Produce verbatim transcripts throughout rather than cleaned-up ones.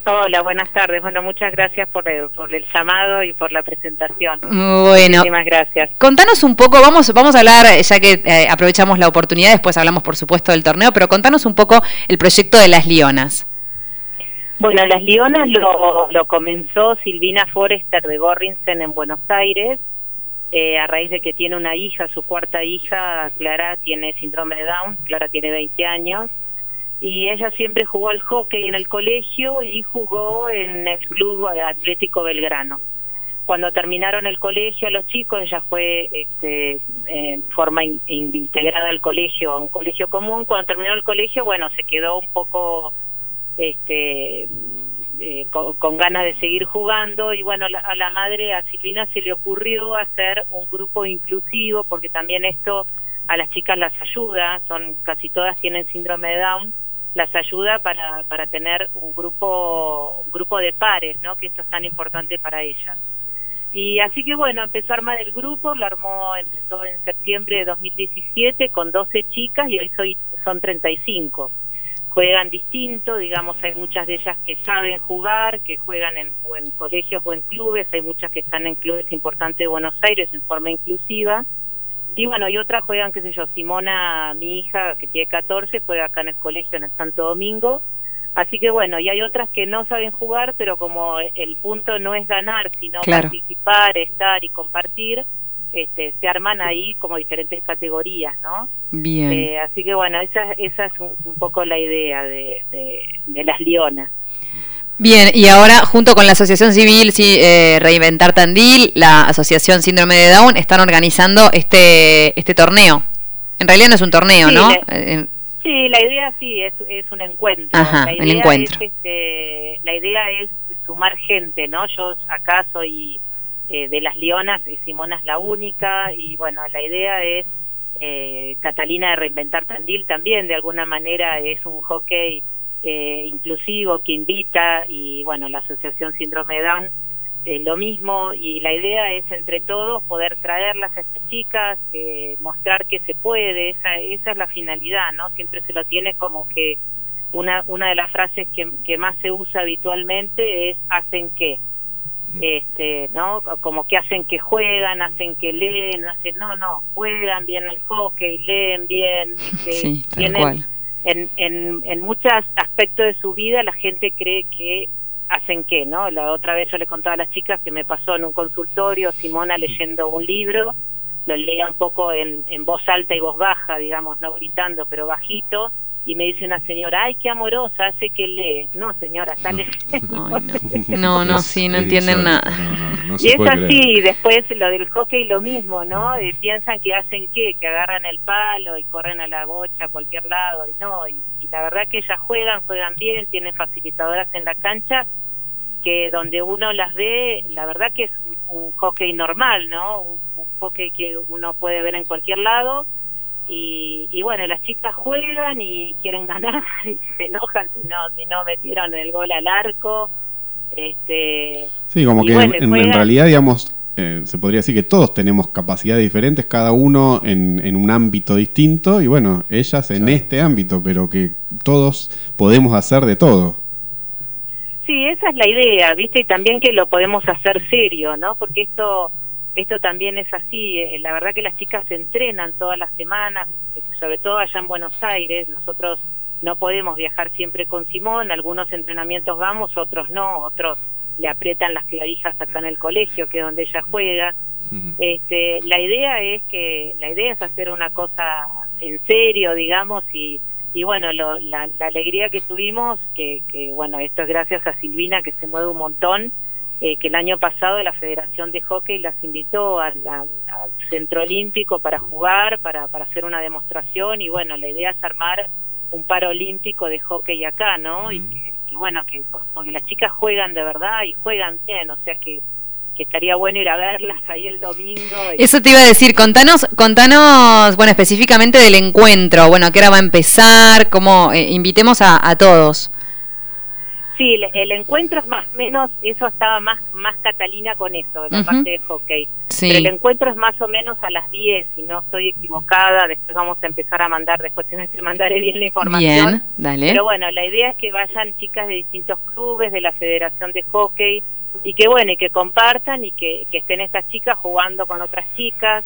Hola, buenas tardes. Bueno, muchas gracias por el, por el llamado y por la presentación. Bueno, muchísimas gracias. Contanos un poco, vamos vamos a hablar, ya que eh, aprovechamos la oportunidad, después hablamos por supuesto del torneo, pero contanos un poco el proyecto de Las Lionas. Bueno, Las Lionas lo, lo comenzó Silvina Forester de Gorrinsen en Buenos Aires, eh, a raíz de que tiene una hija, su cuarta hija, Clara, tiene síndrome de Down. Clara tiene veinte años. Y ella siempre jugó al hockey en el colegio y jugó en el Club Atlético Belgrano. Cuando terminaron el colegio los chicos, ella fue este, en forma in, integrada al colegio, a un colegio común. Cuando terminó el colegio, bueno, se quedó un poco este, eh, con, con ganas de seguir jugando. Y bueno, la, a la madre, a Silvina, se le ocurrió hacer un grupo inclusivo, porque también esto a las chicas las ayuda, son casi todas tienen síndrome de Down, las ayuda para para tener un grupo un grupo de pares, ¿no? Que esto es tan importante para ellas. Y así que bueno, empezó a armar el grupo, lo armó, empezó en septiembre de dos mil diecisiete con doce chicas y hoy soy, son treinta y cinco. Juegan distinto, digamos, hay muchas de ellas que saben jugar, que juegan en, o en colegios o en clubes, hay muchas que están en clubes importantes de Buenos Aires en forma inclusiva. Y bueno, y otras juegan, qué sé yo, Simona, mi hija, que tiene catorce, juega acá en el colegio en el Santo Domingo. Así que bueno, y hay otras que no saben jugar, pero como el punto no es ganar, sino claro, participar, estar y compartir, este, se arman ahí como diferentes categorías, ¿no? Bien. Eh, así que bueno, esa, esa es un, un poco la idea de, de, de Las Lionas. Bien, y ahora junto con la Asociación Civil sí, eh, Reinventar Tandil, la Asociación Síndrome de Down, están organizando este este torneo. En realidad no es un torneo, sí, ¿no? La, eh, sí, la idea sí es, es un encuentro. Ajá, la idea el encuentro. Es, este, la idea es sumar gente, ¿no? Yo acá soy eh, de Las Lionas, Simona es la única, y bueno, la idea es eh, Catalina de Reinventar Tandil también, de alguna manera es un hockey Eh, inclusivo que invita, y bueno, la Asociación Síndrome de Down eh, lo mismo, y la idea es entre todos poder traerlas a estas chicas, eh, mostrar que se puede, esa, esa es la finalidad, ¿no? Siempre se lo tiene como que una una de las frases que, que más se usa habitualmente es hacen qué, este, ¿no? Como que hacen que juegan, hacen que leen, hacen, no, no, juegan bien el hockey, leen bien, este, sí, tal tienen, cual. En, en, en muchos aspectos de su vida la gente cree que hacen qué, ¿no? La otra vez yo le contaba a las chicas que me pasó en un consultorio, Simona leyendo un libro, lo leía un poco en, en voz alta y voz baja, digamos, no gritando, pero bajito, y me dice una señora, ay, qué amorosa, hace que lee. No, señora, está leyendo. Ay, no. no, no, sí, no entienden nada. No, no, no y es así, creer. después lo del hockey lo mismo, ¿no? Y piensan que hacen qué, que agarran el palo y corren a la bocha a cualquier lado, y no, y, y la verdad que ellas juegan, juegan bien, tienen facilitadoras en la cancha, que donde uno las ve, la verdad que es un, un hockey normal, ¿no? Un, un hockey que uno puede ver en cualquier lado. Y, y bueno, las chicas juegan y quieren ganar y se enojan si no si no metieron el gol al arco, este sí, como que bueno, en, en realidad, digamos, eh, se podría decir que todos tenemos capacidades diferentes, cada uno en, en un ámbito distinto, y bueno, ellas en sí. este ámbito, pero que todos podemos hacer de todo. Sí, esa es la idea, ¿viste? Y también que lo podemos hacer serio, ¿no? Porque esto Esto también es así, eh, la verdad que las chicas se entrenan todas las semanas, sobre todo allá en Buenos Aires. Nosotros no podemos viajar siempre con Simón, algunos entrenamientos vamos, otros no, otros le aprietan las clavijas acá en el colegio, que es donde ella juega. Uh-huh. Este, la idea es que, la idea es hacer una cosa en serio, digamos, y, y bueno, lo, la, la alegría que tuvimos, que, que bueno, esto es gracias a Silvina, que se mueve un montón, Eh, que el año pasado la Federación de Hockey las invitó al, al, al Centro Olímpico para jugar, para, para hacer una demostración, y bueno, la idea es armar un paralímpico de hockey acá, ¿no? Mm. Y que, que bueno, que porque las chicas juegan de verdad y juegan bien, o sea que, que estaría bueno ir a verlas ahí el domingo. Y... Eso te iba a decir, contanos, contanos, bueno, específicamente del encuentro, bueno, ¿a qué hora va a empezar? ¿Cómo? Eh, invitemos a, a todos. Sí, el, el encuentro es más o menos, eso estaba más más Catalina con eso, la uh-huh. parte de hockey. Sí. Pero el encuentro es más o menos a las diez, si no estoy equivocada. Después vamos a empezar a mandar, después te mandaré bien la información. Bien, dale. Pero bueno, la idea es que vayan chicas de distintos clubes, de la Federación de Hockey, y que bueno, y que compartan, y que, que estén estas chicas jugando con otras chicas.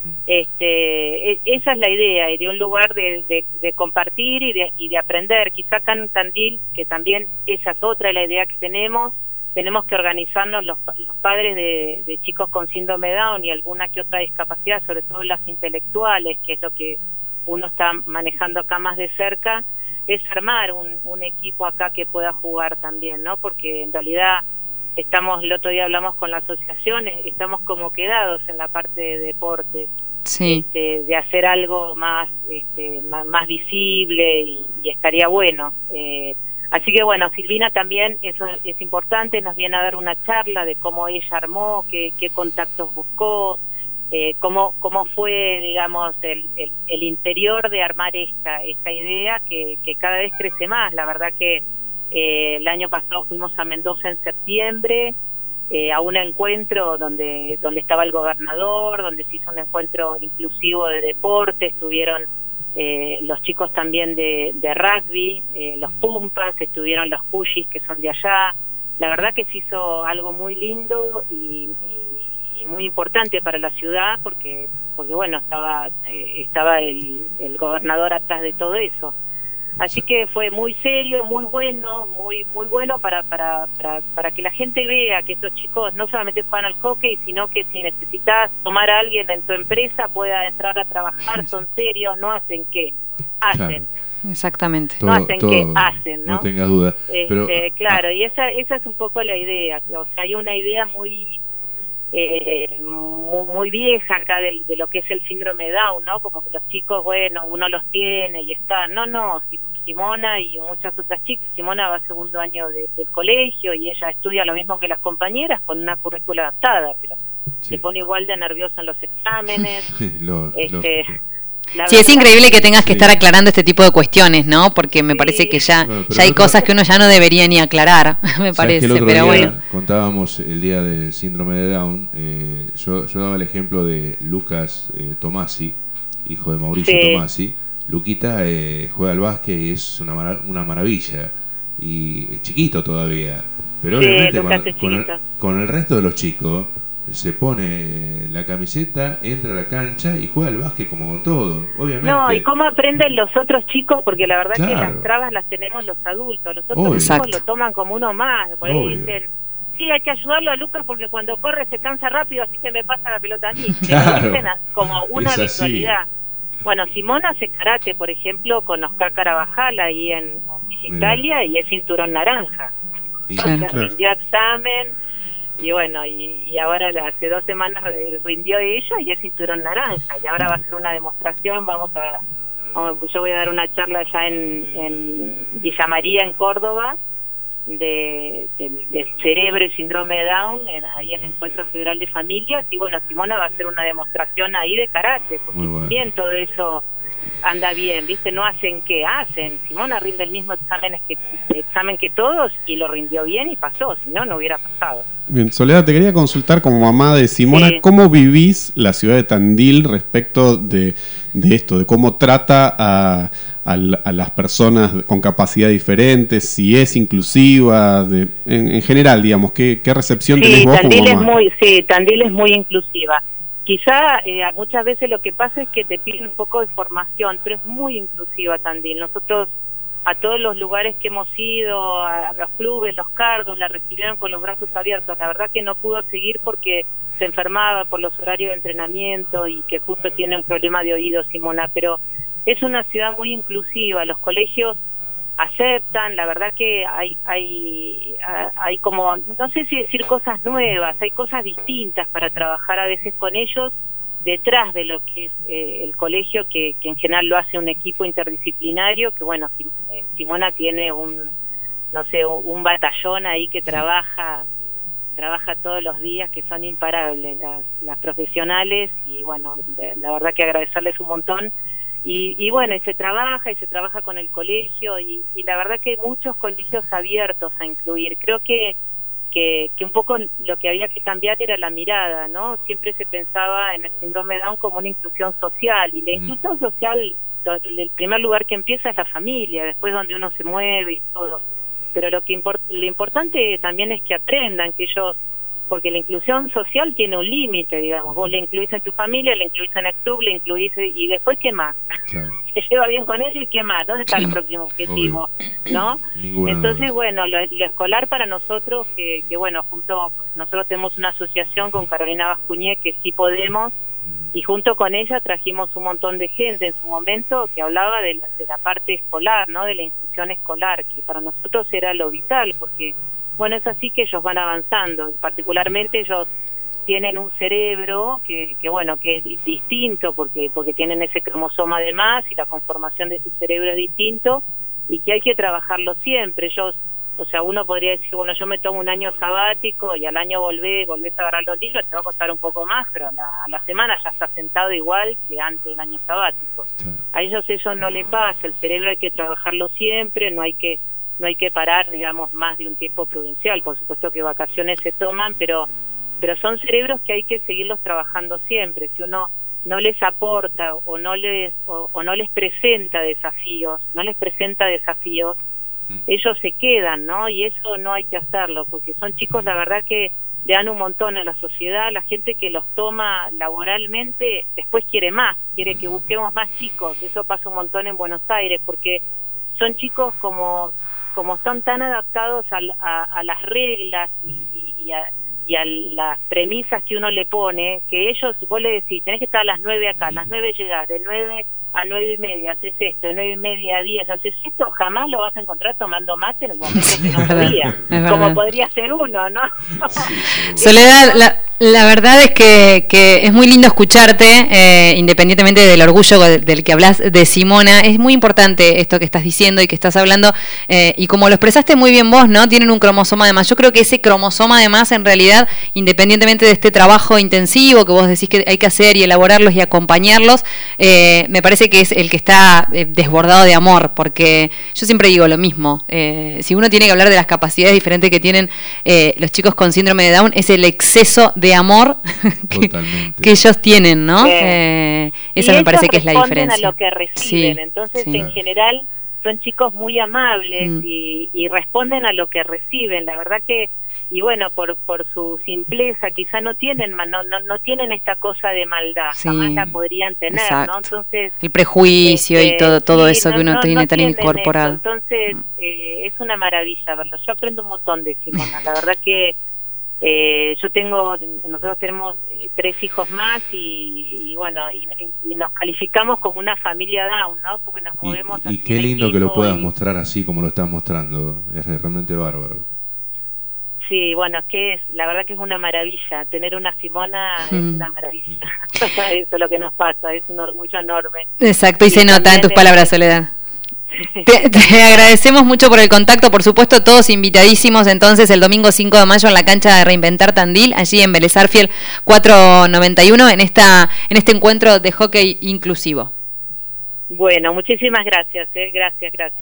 Este, e, esa es la idea, y de un lugar de, de, de compartir y de, y de aprender. Quizá acá en Tandil, que también esa es otra la idea que tenemos, tenemos que organizarnos los, los padres de, de chicos con síndrome Down y alguna que otra discapacidad, sobre todo las intelectuales, que es lo que uno está manejando acá más de cerca, es armar un, un equipo acá que pueda jugar también, ¿no? Porque en realidad estamos, el otro día hablamos con la asociación, estamos como quedados en la parte de deporte, sí. este, de hacer algo más, este, más, más visible, y, y estaría bueno. Eh, así que bueno, Silvina también, eso es importante, nos viene a dar una charla de cómo ella armó, qué, qué contactos buscó, eh, cómo, cómo fue, digamos, el, el, el interior de armar esta, esta idea que, que cada vez crece más. La verdad que Eh, el año pasado fuimos a Mendoza en septiembre, eh, a un encuentro donde donde estaba el gobernador, donde se hizo un encuentro inclusivo de deporte, estuvieron eh, los chicos también de, de rugby, eh, los Pumpas, estuvieron los Pushis, que son de allá. La verdad que se hizo algo muy lindo y, y, y muy importante para la ciudad, porque porque bueno, estaba eh, estaba el, el gobernador atrás de todo eso. Así que fue muy serio, muy bueno, muy muy bueno para, para para para que la gente vea que estos chicos no solamente juegan al hockey, sino que si necesitas tomar a alguien en tu empresa pueda entrar a trabajar, son serios, no hacen qué, hacen. Claro. Exactamente. No hacen todo, qué, hacen, ¿no? No tengas duda. Este, Pero, claro, ah, y esa esa es un poco la idea. O sea, hay una idea muy eh, muy, muy vieja acá de, de lo que es el síndrome Down, ¿no? Como que los chicos, bueno, uno los tiene y está. No, no, Simona y muchas otras chicas. Simona va a segundo año de, del colegio y ella estudia lo mismo que las compañeras con una currícula adaptada, pero sí. Se pone igual de nerviosa en los exámenes. lo, este, lo... Sí, es increíble que tengas que sí. estar aclarando este tipo de cuestiones, ¿no? Porque me sí. parece que ya, bueno, ya hay cosas que uno ya no debería ni aclarar, me parece. El otro pero día bueno. Contábamos el día del síndrome de Down, eh, yo, yo daba el ejemplo de Lucas eh, Tomasi, hijo de Mauricio sí. Tomasi. Luquita eh, juega al básquet y es una, mara una maravilla, y es chiquito todavía, pero sí, obviamente cuando, con, el, con el resto de los chicos se pone la camiseta, entra a la cancha y juega al básquet como con todo, obviamente. No, y cómo aprenden los otros chicos, porque la verdad claro. que las trabas las tenemos los adultos, los otros Obvio. chicos Exacto. lo toman como uno más, por ahí dicen, sí, hay que ayudarlo a Lucas porque cuando corre se cansa rápido, así que me pasa la pelota a mí. Claro. Lo dicen como una visualidad. Bueno, Simona hace karate, por ejemplo, con Oscar Carabajal ahí en Italia, y es cinturón naranja. Y claro. Rindió examen, y bueno, y, y ahora hace dos semanas rindió ella y es cinturón naranja, y ahora va a hacer una demostración, vamos a, vamos, yo voy a dar una charla allá en, en Villa María, en Córdoba, de, de, del cerebro y síndrome de Down, en, ahí en el Encuentro Federal de Familias, y bueno, Simona va a hacer una demostración ahí de karate, porque bueno. bien todo eso anda bien, ¿viste? No hacen qué hacen. Simona rinde el mismo examen que, examen que todos y lo rindió bien y pasó, si no, no hubiera pasado. Bien, Soledad, te quería consultar como mamá de Simona, sí. ¿cómo vivís la ciudad de Tandil respecto de, de esto, de cómo trata a, a, a las personas con capacidad diferentes, si es inclusiva, de, en, en general, digamos, ¿qué, qué recepción sí, tenés vos Tandil como es mamá? muy, sí, Tandil es muy inclusiva. Quizá eh, muchas veces lo que pasa es que te piden un poco de formación, pero es muy inclusiva Tandil. Nosotros a todos los lugares que hemos ido, a los clubes, los cargos, la recibieron con los brazos abiertos. La verdad que no pudo seguir porque se enfermaba por los horarios de entrenamiento y que justo tiene un problema de oído, Simona, pero es una ciudad muy inclusiva, los colegios aceptan, la verdad que hay hay hay como, no sé si decir cosas nuevas, hay cosas distintas para trabajar a veces con ellos detrás de lo que es eh, el colegio, que, que en general lo hace un equipo interdisciplinario, que bueno, Simona tiene un, no sé, un batallón ahí que trabaja trabaja todos los días, que son imparables las, las profesionales, y bueno, la verdad que agradecerles un montón. Y, y bueno, y se trabaja, y se trabaja con el colegio, y, y la verdad que hay muchos colegios abiertos a incluir. Creo que que, que un poco lo que había que cambiar era la mirada, ¿no? Siempre se pensaba en el síndrome de Down como una inclusión social, y la inclusión social, el primer lugar que empieza es la familia, después donde uno se mueve y todo. Pero lo que import, lo importante también es que aprendan, que ellos, porque la inclusión social tiene un límite, digamos, vos le incluís en tu familia, le incluís en el club, le incluís, y después ¿qué más? Claro. Se lleva bien con ellos y ¿qué más? ¿Dónde está el próximo objetivo? Obvio. ¿No? Ninguna Entonces, duda. Bueno, lo, lo escolar para nosotros, que, que bueno, junto, nosotros tenemos una asociación con Carolina Bascuñé, que sí podemos, y junto con ella trajimos un montón de gente en su momento que hablaba de la, de la parte escolar, ¿no? De la inclusión escolar, que para nosotros era lo vital, porque bueno, es así que ellos van avanzando, particularmente ellos tienen un cerebro que, que bueno, que es distinto porque porque tienen ese cromosoma de más y la conformación de su cerebro es distinto, y que hay que trabajarlo siempre. Ellos, o sea, uno podría decir, bueno, yo me tomo un año sabático y al año volvés, volvés a agarrar los libros, te va a costar un poco más, pero a la, a la semana ya está sentado igual que antes del año sabático. Claro. A ellos eso no le pasa, el cerebro hay que trabajarlo siempre, no hay que no hay que parar, digamos, más de un tiempo prudencial. Por supuesto que vacaciones se toman, pero pero son cerebros que hay que seguirlos trabajando siempre. Si uno no les aporta o no les o, o no les presenta desafíos, no les presenta desafíos, ellos se quedan, ¿no? Y eso no hay que hacerlo, porque son chicos, la verdad, que le dan un montón a la sociedad. La gente que los toma laboralmente después quiere más, quiere que busquemos más chicos. Eso pasa un montón en Buenos Aires, porque son chicos como como están tan adaptados a, a, a las reglas y, y, y, a, y a las premisas que uno le pone, que ellos, vos le decís, tenés que estar a las nueve acá, a las nueve llegás, de nueve a nueve y media haces esto, de nueve y media a diez haces esto, jamás lo vas a encontrar tomando mate en el momento que no podía, como podría ser uno, ¿no? Soledad, la, la verdad es que, que es muy lindo escucharte, eh, independientemente del orgullo del que hablas de Simona. Es muy importante esto que estás diciendo y que estás hablando, eh, y como lo expresaste muy bien vos, ¿no? Tienen un cromosoma de más. Yo creo que ese cromosoma de más, en realidad, independientemente de este trabajo intensivo que vos decís que hay que hacer y elaborarlos y acompañarlos, eh, me parece que es el que está eh, desbordado de amor, porque yo siempre digo lo mismo, eh, si uno tiene que hablar de las capacidades diferentes que tienen eh, los chicos con síndrome de Down, es el exceso de amor que, que ellos tienen, ¿no? Eh, esa me parece que es la diferencia. A lo que reciben, sí, entonces sí. En general son chicos muy amables mm. y, y responden a lo que reciben, la verdad que, y bueno, por por su simpleza quizá no tienen no no, no tienen esta cosa de maldad, sí, jamás la podrían tener, exacto, ¿no? Entonces el prejuicio este, y todo todo sí, eso no, que uno no, tiene no tan incorporado. Eso. Entonces mm. eh, es una maravilla verlo. Yo aprendo un montón de Simona, la verdad que eh, yo tengo, nosotros tenemos tres hijos más y, y bueno, y, y nos calificamos como una familia Down, ¿no? Porque nos movemos y, y qué lindo que lo puedas y... mostrar así como lo estás mostrando, es realmente bárbaro. Sí, bueno, es que es, la verdad que es una maravilla, tener una Simona mm. es una maravilla. Eso es lo que nos pasa, es un orgullo enorme. Exacto, y, y se nota en tus palabras, Soledad. Te, te agradecemos mucho por el contacto, por supuesto, todos invitadísimos entonces el domingo cinco de mayo en la cancha de Reinventar Tandil, allí en Vélez Arfiel cuatrocientos noventa y uno, en esta en este encuentro de hockey inclusivo. Bueno, muchísimas gracias, eh, gracias, gracias.